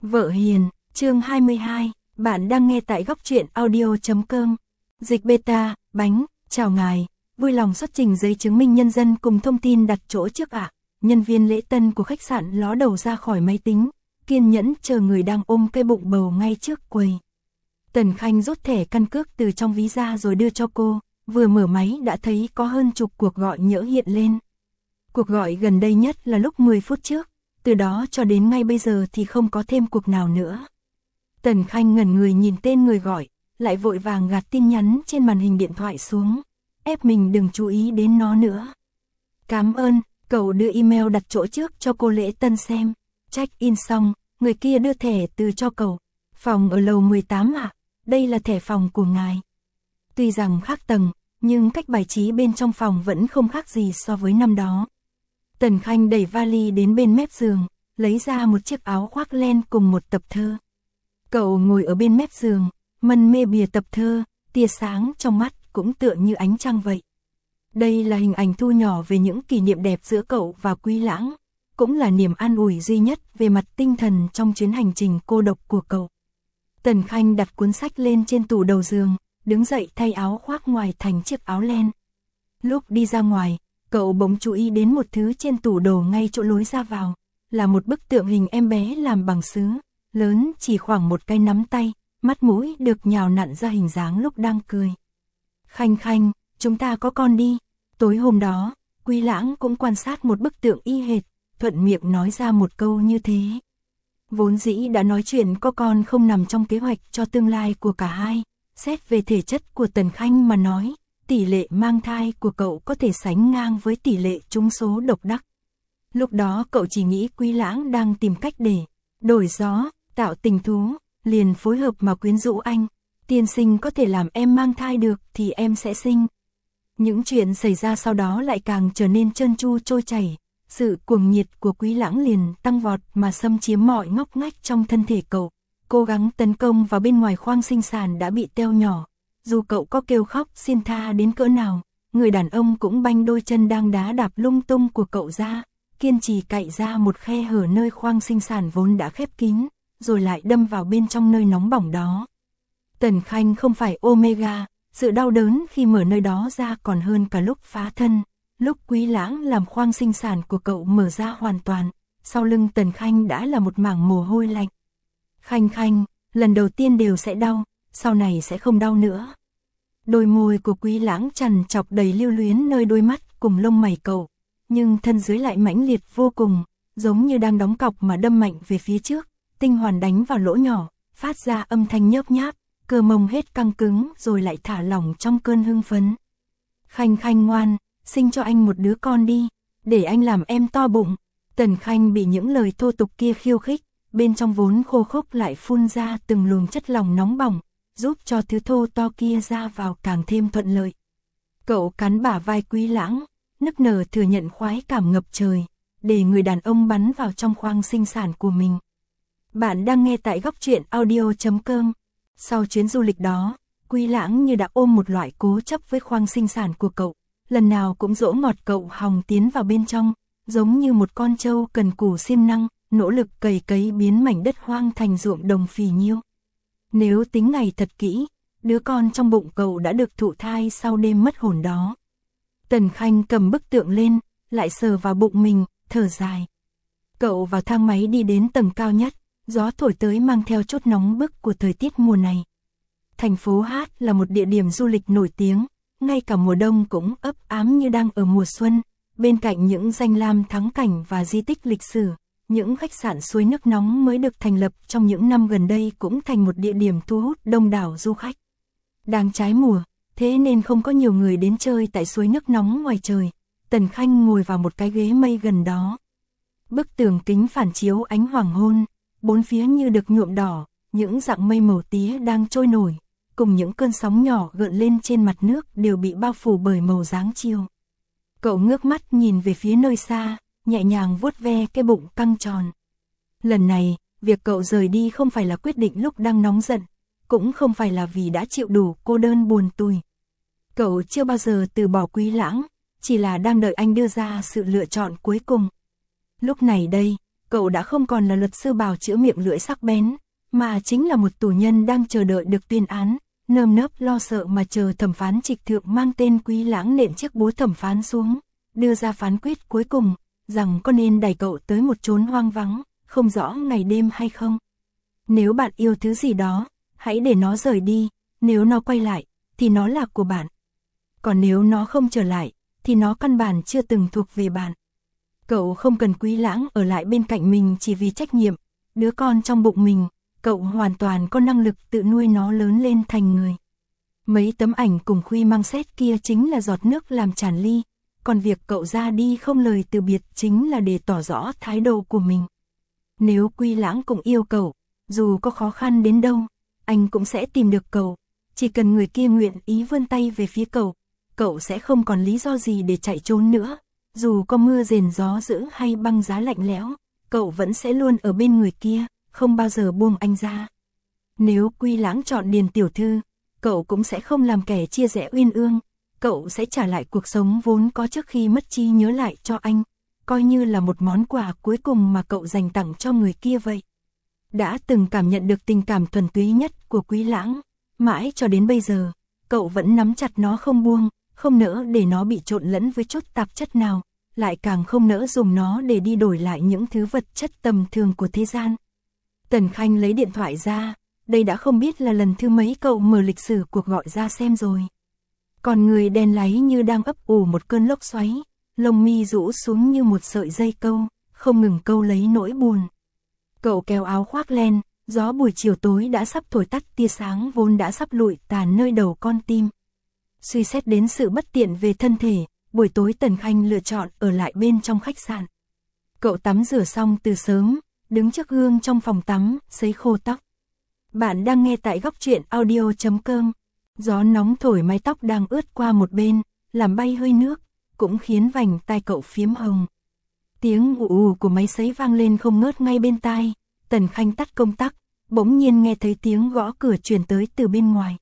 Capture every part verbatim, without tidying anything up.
Vợ hiền, chương hai mươi hai, bạn đang nghe tại góc truyện audio chấm com. Dịch beta, bánh, chào ngài, vui lòng xuất trình giấy chứng minh nhân dân cùng thông tin đặt chỗ trước ạ. Nhân viên lễ tân của khách sạn ló đầu ra khỏi máy tính, kiên nhẫn chờ người đang ôm cái bụng bầu ngay trước quầy. Tần Khanh rút thẻ căn cước từ trong ví ra rồi đưa cho cô, vừa mở máy đã thấy có hơn chục cuộc gọi nhỡ hiện lên. Cuộc gọi gần đây nhất là lúc mười phút trước, từ đó cho đến ngay bây giờ thì không có thêm cuộc nào nữa. Tần Khanh ngẩn người nhìn tên người gọi, lại vội vàng gạt tin nhắn trên màn hình điện thoại xuống, ép mình đừng chú ý đến nó nữa. Cảm ơn, cậu đưa email đặt chỗ trước cho cô lễ tân xem. Check in xong, người kia đưa thẻ từ cho cậu. Phòng ở lầu mười tám ạ, à? Đây là thẻ phòng của ngài. Tuy rằng khác tầng, nhưng cách bài trí bên trong phòng vẫn không khác gì so với năm đó. Tần Khanh đẩy vali đến bên mép giường, lấy ra một chiếc áo khoác len cùng một tập thơ. Cậu ngồi ở bên mép giường, mân mê bìa tập thơ, tia sáng trong mắt cũng tựa như ánh trăng vậy. Đây là hình ảnh thu nhỏ về những kỷ niệm đẹp giữa cậu và Quý Lãng, cũng là niềm an ủi duy nhất về mặt tinh thần trong chuyến hành trình cô độc của cậu. Tần Khanh đặt cuốn sách lên trên tủ đầu giường, đứng dậy thay áo khoác ngoài thành chiếc áo len. Lúc đi ra ngoài, cậu bỗng chú ý đến một thứ trên tủ đồ ngay chỗ lối ra vào, là một bức tượng hình em bé làm bằng sứ, lớn chỉ khoảng một cái nắm tay, mắt mũi được nhào nặn ra hình dáng lúc đang cười. Khanh Khanh, chúng ta có con đi. Tối hôm đó, Quý Lãng cũng quan sát một bức tượng y hệt, thuận miệng nói ra một câu như thế. Vốn dĩ đã nói chuyện có con không nằm trong kế hoạch cho tương lai của cả hai, xét về thể chất của Tần Khanh mà nói, tỷ lệ mang thai của cậu có thể sánh ngang với tỷ lệ trúng số độc đắc. Lúc đó cậu chỉ nghĩ Quý Lãng đang tìm cách để đổi gió, tạo tình thú, liền phối hợp mà quyến rũ anh. Tiên sinh có thể làm em mang thai được thì em sẽ sinh. Những chuyện xảy ra sau đó lại càng trở nên trơn tru trôi chảy. Sự cuồng nhiệt của Quý Lãng liền tăng vọt mà xâm chiếm mọi ngóc ngách trong thân thể cậu. Cố gắng tấn công vào bên ngoài khoang sinh sản đã bị teo nhỏ. Dù cậu có kêu khóc xin tha đến cỡ nào, người đàn ông cũng banh đôi chân đang đá đạp lung tung của cậu ra, kiên trì cạy ra một khe hở nơi khoang sinh sản vốn đã khép kín, rồi lại đâm vào bên trong nơi nóng bỏng đó. Tần Khanh không phải Omega, sự đau đớn khi mở nơi đó ra còn hơn cả lúc phá thân. Lúc Quý Lãng làm khoang sinh sản của cậu mở ra hoàn toàn, sau lưng Tần Khanh đã là một mảng mồ hôi lạnh. Khanh Khanh, lần đầu tiên đều sẽ đau, sau này sẽ không đau nữa. Đôi môi của Quý Lãng trằn chọc đầy lưu luyến nơi đôi mắt cùng lông mày cậu, nhưng thân dưới lại mãnh liệt vô cùng, giống như đang đóng cọc mà đâm mạnh về phía trước, tinh hoàn đánh vào lỗ nhỏ, phát ra âm thanh nhớp nháp, cơ mông hết căng cứng rồi lại thả lỏng trong cơn hưng phấn. Khanh Khanh ngoan, sinh cho anh một đứa con đi, để anh làm em to bụng. Tần Khanh bị những lời thô tục kia khiêu khích, bên trong vốn khô khốc lại phun ra từng luồng chất lỏng nóng bỏng, giúp cho thứ thô to kia ra vào càng thêm thuận lợi. Cậu cắn bả vai Quý Lãng, nức nở thừa nhận khoái cảm ngập trời, để người đàn ông bắn vào trong khoang sinh sản của mình. Bạn đang nghe tại góc truyện audio chấm com. Sau chuyến du lịch đó, Quý Lãng như đã ôm một loại cố chấp với khoang sinh sản của cậu, lần nào cũng dỗ ngọt cậu hòng tiến vào bên trong, giống như một con trâu cần cù siêng năng, nỗ lực cày cấy biến mảnh đất hoang thành ruộng đồng phì nhiêu. Nếu tính ngày thật kỹ, đứa con trong bụng cậu đã được thụ thai sau đêm mất hồn đó. Tần Khanh cầm bức tượng lên, lại sờ vào bụng mình, thở dài. Cậu vào thang máy đi đến tầng cao nhất, gió thổi tới mang theo chút nóng bức của thời tiết mùa này. Thành phố Hát là một địa điểm du lịch nổi tiếng, ngay cả mùa đông cũng ấp ám như đang ở mùa xuân. Bên cạnh những danh lam thắng cảnh và di tích lịch sử, những khách sạn suối nước nóng mới được thành lập trong những năm gần đây cũng thành một địa điểm thu hút đông đảo du khách. Đang trái mùa, thế nên không có nhiều người đến chơi tại suối nước nóng ngoài trời. Tần Khanh ngồi vào một cái ghế mây gần đó. Bức tường kính phản chiếu ánh hoàng hôn, bốn phía như được nhuộm đỏ, những dạng mây màu tía đang trôi nổi, cùng những cơn sóng nhỏ gợn lên trên mặt nước đều bị bao phủ bởi màu dáng chiều. Cậu ngước mắt nhìn về phía nơi xa, nhẹ nhàng vuốt ve cái bụng căng tròn. Lần này, việc cậu rời đi không phải là quyết định lúc đang nóng giận, cũng không phải là vì đã chịu đủ cô đơn buồn tủi. Cậu chưa bao giờ từ bỏ Quý Lãng, chỉ là đang đợi anh đưa ra sự lựa chọn cuối cùng. Lúc này đây, cậu đã không còn là luật sư bào chữa miệng lưỡi sắc bén, mà chính là một tù nhân đang chờ đợi được tuyên án, nơm nớp lo sợ mà chờ thẩm phán Trịch Thượng mang tên Quý Lãng nện chiếc búa thẩm phán xuống, đưa ra phán quyết cuối cùng, rằng có nên đẩy cậu tới một chốn hoang vắng, không rõ ngày đêm hay không. Nếu bạn yêu thứ gì đó, hãy để nó rời đi, nếu nó quay lại, thì nó là của bạn. Còn nếu nó không trở lại, thì nó căn bản chưa từng thuộc về bạn. Cậu không cần Quý Lãng ở lại bên cạnh mình chỉ vì trách nhiệm, đứa con trong bụng mình, cậu hoàn toàn có năng lực tự nuôi nó lớn lên thành người. Mấy tấm ảnh cùng Khuy mang xét kia chính là giọt nước làm tràn ly, còn việc cậu ra đi không lời từ biệt chính là để tỏ rõ thái độ của mình. Nếu Quý Lãng cũng yêu cậu, dù có khó khăn đến đâu, anh cũng sẽ tìm được cậu, chỉ cần người kia nguyện ý vươn tay về phía cậu, cậu sẽ không còn lý do gì để chạy trốn nữa. Dù có mưa rền gió dữ hay băng giá lạnh lẽo, cậu vẫn sẽ luôn ở bên người kia, không bao giờ buông anh ra. Nếu Quý Lãng chọn Điền tiểu thư, cậu cũng sẽ không làm kẻ chia rẽ uyên ương, cậu sẽ trả lại cuộc sống vốn có trước khi mất trí nhớ lại cho anh, coi như là một món quà cuối cùng mà cậu dành tặng cho người kia vậy. Đã từng cảm nhận được tình cảm thuần túy nhất của Quý Lãng, mãi cho đến bây giờ, cậu vẫn nắm chặt nó không buông, không nỡ để nó bị trộn lẫn với chút tạp chất nào, lại càng không nỡ dùng nó để đi đổi lại những thứ vật chất tầm thường của thế gian. Tần Khanh lấy điện thoại ra, đây đã không biết là lần thứ mấy cậu mở lịch sử cuộc gọi ra xem rồi. Còn người đen láy như đang ấp ủ một cơn lốc xoáy, lông mi rũ xuống như một sợi dây câu, không ngừng câu lấy nỗi buồn. Cậu kéo áo khoác len, gió buổi chiều tối đã sắp thổi tắt tia sáng vốn đã sắp lụi tàn nơi đầu con tim. Suy xét đến sự bất tiện về thân thể, buổi tối Tần Khanh lựa chọn ở lại bên trong khách sạn. Cậu tắm rửa xong từ sớm, đứng trước gương trong phòng tắm, sấy khô tóc. Bạn đang nghe tại góc truyện audio chấm com. Gió nóng thổi mái tóc đang ướt qua một bên, làm bay hơi nước, cũng khiến vành tai cậu phiếm hồng. Tiếng ù ù của máy sấy vang lên không ngớt ngay bên tai. Tần Khanh tắt công tắc, bỗng nhiên nghe thấy tiếng gõ cửa truyền tới từ bên ngoài.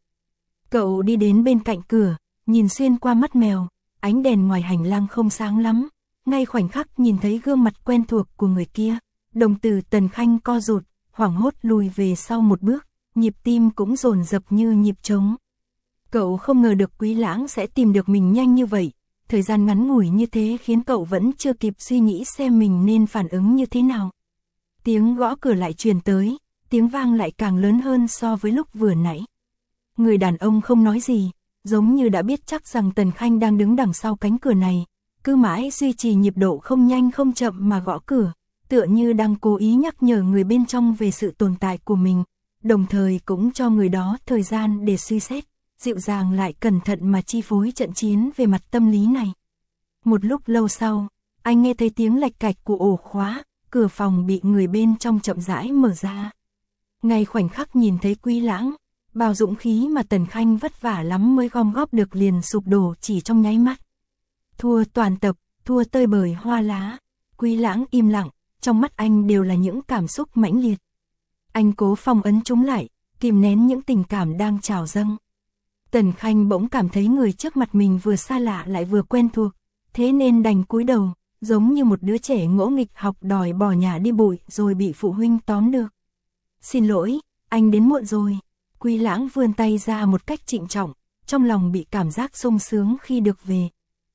Cậu đi đến bên cạnh cửa, nhìn xuyên qua mắt mèo, ánh đèn ngoài hành lang không sáng lắm. Ngay khoảnh khắc nhìn thấy gương mặt quen thuộc của người kia, đồng tử Tần Khanh co rụt, hoảng hốt lùi về sau một bước, nhịp tim cũng dồn dập như nhịp trống. Cậu không ngờ được Quý Lãng sẽ tìm được mình nhanh như vậy, thời gian ngắn ngủi như thế khiến cậu vẫn chưa kịp suy nghĩ xem mình nên phản ứng như thế nào. Tiếng gõ cửa lại truyền tới, tiếng vang lại càng lớn hơn so với lúc vừa nãy. Người đàn ông không nói gì, giống như đã biết chắc rằng Tần Khanh đang đứng đằng sau cánh cửa này, cứ mãi duy trì nhịp độ không nhanh không chậm mà gõ cửa, tựa như đang cố ý nhắc nhở người bên trong về sự tồn tại của mình, đồng thời cũng cho người đó thời gian để suy xét, dịu dàng lại cẩn thận mà chi phối trận chiến về mặt tâm lý này. Một lúc lâu sau, anh nghe thấy tiếng lạch cạch của ổ khóa, cửa phòng bị người bên trong chậm rãi mở ra. Ngay khoảnh khắc nhìn thấy Quý Lãng, bao dũng khí mà Tần Khanh vất vả lắm mới gom góp được liền sụp đổ chỉ trong nháy mắt. Thua toàn tập, thua tơi bời hoa lá. Quý Lãng im lặng, trong mắt anh đều là những cảm xúc mãnh liệt. Anh cố phong ấn chúng lại, kìm nén những tình cảm đang trào dâng. Tần Khanh bỗng cảm thấy người trước mặt mình vừa xa lạ lại vừa quen thuộc, thế nên đành cúi đầu, giống như một đứa trẻ ngỗ nghịch học đòi bỏ nhà đi bụi rồi bị phụ huynh tóm được. Xin lỗi, anh đến muộn rồi. Quý Lãng vươn tay ra một cách trịnh trọng, trong lòng bị cảm giác sung sướng khi được về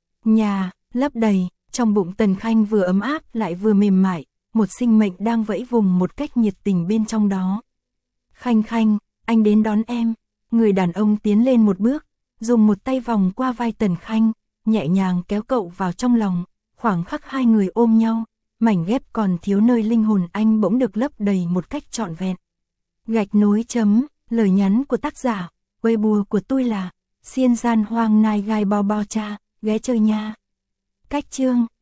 nhà, lấp đầy, trong bụng Tần Khanh vừa ấm áp lại vừa mềm mại, một sinh mệnh đang vẫy vùng một cách nhiệt tình bên trong đó. Khanh Khanh, anh đến đón em. Người đàn ông tiến lên một bước, dùng một tay vòng qua vai Tần Khanh, nhẹ nhàng kéo cậu vào trong lòng, khoảng khắc hai người ôm nhau, mảnh ghép còn thiếu nơi linh hồn anh bỗng được lấp đầy một cách trọn vẹn. Gạch nối chấm, lời nhắn của tác giả, Weibo của tôi là Xiên Gian Hoang Nai Gai Bao Bao Cha, ghé chơi nha. Cách chương